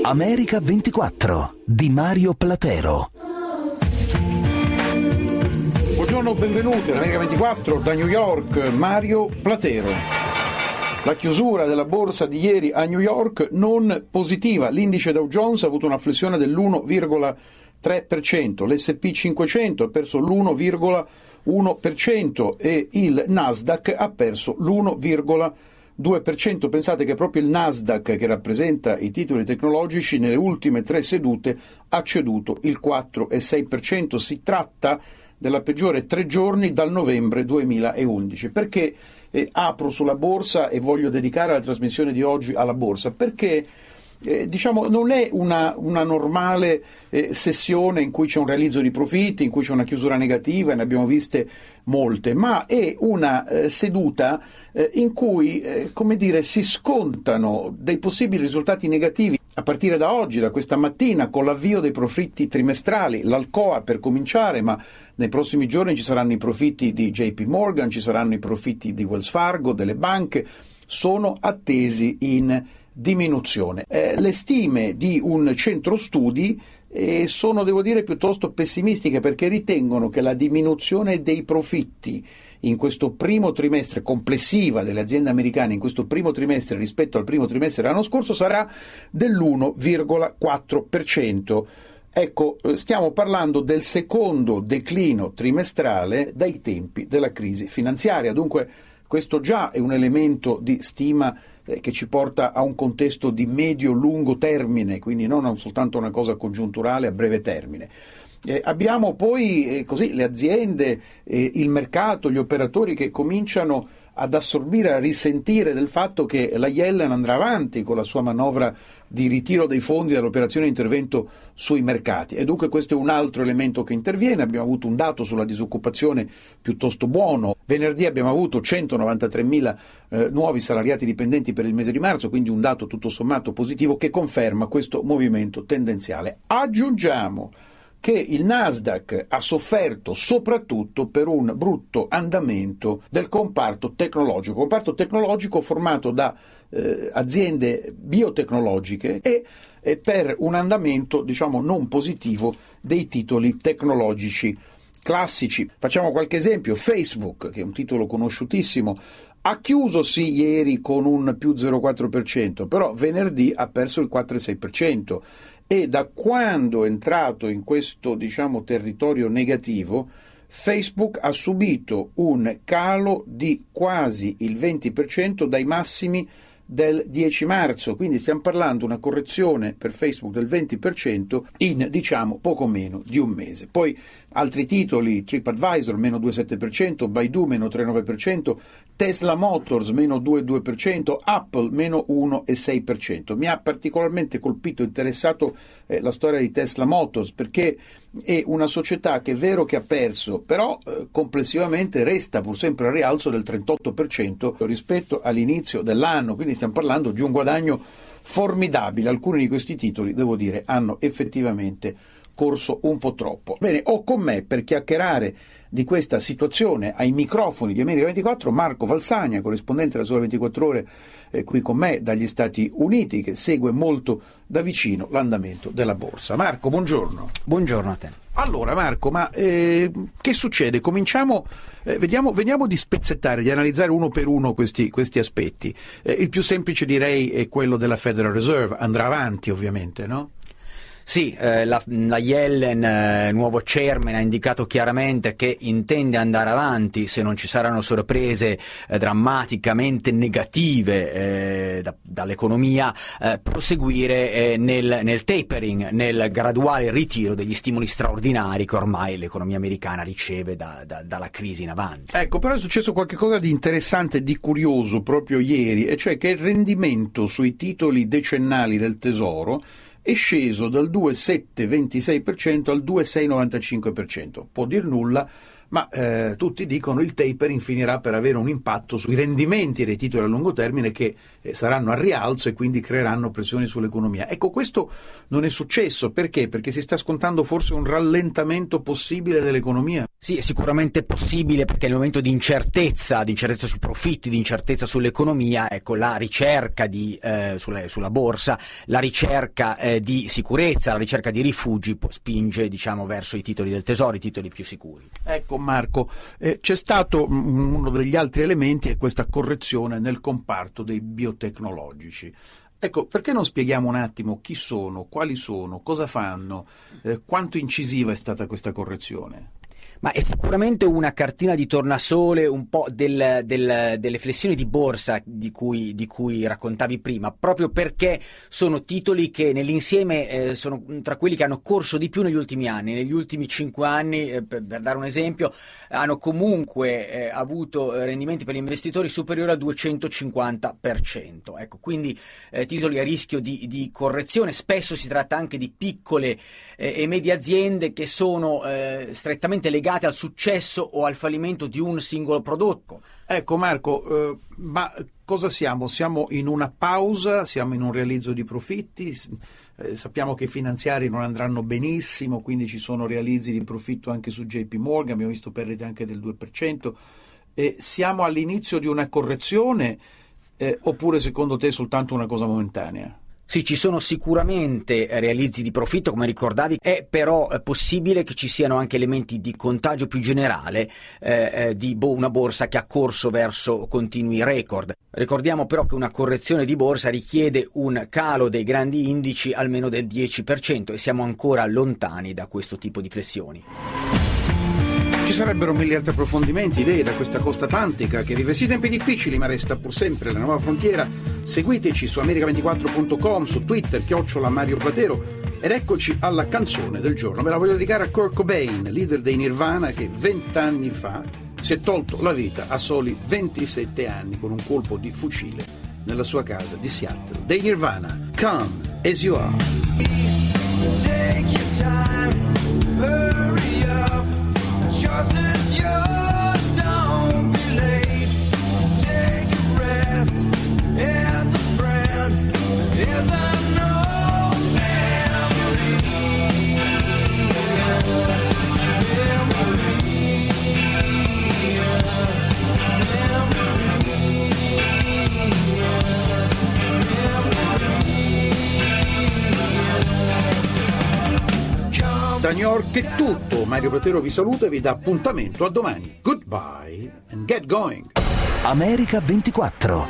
America 24 di Mario Platero. Buongiorno, benvenuti all'America 24 da New York, Mario Platero. La chiusura della borsa di ieri a New York non positiva, l'indice Dow Jones ha avuto una flessione dell'1,3%, l'S&P 500 ha perso l'1,1% e il Nasdaq ha perso l'1,2%. Pensate che proprio il Nasdaq, che rappresenta i titoli tecnologici, nelle ultime 3 sedute ha ceduto il 4,6%. Si tratta della peggiore 3 giorni dal novembre 2011. Perché apro sulla borsa e voglio dedicare la trasmissione di oggi alla borsa? Perché non è una normale sessione in cui c'è un realizzo di profitti, in cui c'è una chiusura negativa, ne abbiamo viste molte, ma è una seduta in cui si scontano dei possibili risultati negativi a partire da oggi, da questa mattina, con l'avvio dei profitti trimestrali, l'Alcoa per cominciare, ma nei prossimi giorni ci saranno i profitti di JP Morgan, ci saranno i profitti di Wells Fargo, delle banche, sono attesi in diminuzione. Le stime di un centro studi sono, devo dire, piuttosto pessimistiche, perché ritengono che la diminuzione dei profitti in questo primo trimestre, complessiva delle aziende americane in questo primo trimestre rispetto al primo trimestre dell'anno scorso, sarà dell'1,4%. Ecco, stiamo parlando del secondo declino trimestrale dai tempi della crisi finanziaria. Dunque questo già è un elemento di stima che ci porta a un contesto di medio-lungo termine, quindi non soltanto una cosa congiunturale a breve termine. Abbiamo poi le aziende, il mercato, gli operatori che cominciano ad assorbire, a risentire del fatto che la Yellen andrà avanti con la sua manovra di ritiro dei fondi dall'operazione di intervento sui mercati, e dunque questo è un altro elemento che interviene. Abbiamo avuto un dato sulla disoccupazione piuttosto buono. Venerdì abbiamo avuto 193.000 nuovi salariati dipendenti per il mese di marzo, quindi un dato tutto sommato positivo che conferma questo movimento tendenziale. Aggiungiamo che il Nasdaq ha sofferto soprattutto per un brutto andamento del comparto tecnologico formato da aziende biotecnologiche e per un andamento non positivo dei titoli tecnologici classici. Facciamo qualche esempio. Facebook, che è un titolo conosciutissimo, ha chiuso sì ieri con un più 0,4%, però venerdì ha perso il 4,6%. E da quando è entrato in questo territorio negativo, Facebook ha subito un calo di quasi il 20% dai massimi del 10 marzo, quindi stiamo parlando di una correzione per Facebook del 20% in poco meno di un mese. Poi altri titoli: TripAdvisor meno 2,7%, Baidu meno 3,9%, Tesla Motors meno 2,2%, Apple meno 1,6%. Mi ha particolarmente colpito e interessato la storia di Tesla Motors, perché è una società che è vero che ha perso, però complessivamente resta pur sempre al rialzo del 38% rispetto all'inizio dell'anno, quindi stiamo parlando di un guadagno formidabile. Alcuni di questi titoli, devo dire, hanno effettivamente corso un po' troppo. Bene, ho con me per chiacchierare di questa situazione ai microfoni di America 24 Marco Valsagna, corrispondente della Sole 24 Ore, qui con me dagli Stati Uniti, che segue molto da vicino l'andamento della borsa. Marco, buongiorno. Buongiorno a te. Allora Marco, ma che succede? Cominciamo, vediamo di spezzettare, di analizzare uno per uno questi aspetti. Il più semplice, direi, è quello della Federal Reserve. Andrà avanti, ovviamente, no? Sì, la Yellen, nuovo chairman, ha indicato chiaramente che intende andare avanti se non ci saranno sorprese drammaticamente negative dall'economia, proseguire nel tapering, nel graduale ritiro degli stimoli straordinari che ormai l'economia americana riceve dalla crisi in avanti. Ecco, però è successo qualcosa di interessante e di curioso proprio ieri, e cioè che il rendimento sui titoli decennali del Tesoro è sceso dal 2,726% al 2,695%. Può dir nulla, ma tutti dicono il tapering finirà per avere un impatto sui rendimenti dei titoli a lungo termine che saranno al rialzo e quindi creeranno pressioni sull'economia. Ecco, questo non è successo. Perché? Perché si sta scontando forse un rallentamento possibile dell'economia? Sì, è sicuramente possibile, perché nel momento di incertezza sui profitti, di incertezza sull'economia, ecco, la ricerca sulla borsa, la ricerca di sicurezza, la ricerca di rifugi spinge, diciamo, verso i titoli del tesoro, i titoli più sicuri. Ecco Marco, c'è stato uno degli altri elementi, è questa correzione nel comparto dei biotecnologici. Ecco, perché non spieghiamo un attimo chi sono, quali sono, cosa fanno, quanto incisiva è stata questa correzione? Ma è sicuramente una cartina di tornasole un po' delle flessioni di borsa di cui raccontavi prima, proprio perché sono titoli che nell'insieme sono tra quelli che hanno corso di più negli ultimi anni. Negli ultimi 5 anni, per dare un esempio, hanno comunque avuto rendimenti per gli investitori superiori al 250%. Ecco, quindi titoli a rischio di correzione. Spesso si tratta anche di piccole e medie aziende che sono strettamente legate al successo o al fallimento di un singolo prodotto. Ecco Marco, ma cosa siamo? Siamo in una pausa? Siamo in un realizzo di profitti? Sappiamo che i finanziari non andranno benissimo, quindi ci sono realizzi di profitto anche su JP Morgan, abbiamo visto perdite anche del 2%. Siamo all'inizio di una correzione oppure secondo te è soltanto una cosa momentanea? Sì, ci sono sicuramente realizzi di profitto, come ricordavi, è però possibile che ci siano anche elementi di contagio più generale di una borsa che ha corso verso continui record. Ricordiamo però che una correzione di borsa richiede un calo dei grandi indici almeno del 10% e siamo ancora lontani da questo tipo di flessioni. Ci sarebbero mille altri approfondimenti, idee da questa costa atlantica che vive sì tempi difficili ma resta pur sempre la nuova frontiera. Seguiteci su america24.com, su Twitter, @Mario Platero, ed eccoci alla canzone del giorno. Me la voglio dedicare a Kurt Cobain, leader dei Nirvana, che 20 anni fa si è tolto la vita a soli 27 anni con un colpo di fucile nella sua casa di Seattle. Dei Nirvana, Come As You Are. Take your time, hurry up. Choice is yours, don't be late. Take a rest as a friend, as I know memory. Da New York è tutto, Mario Platero vi saluta e vi dà appuntamento a domani. Goodbye and get going. America 24.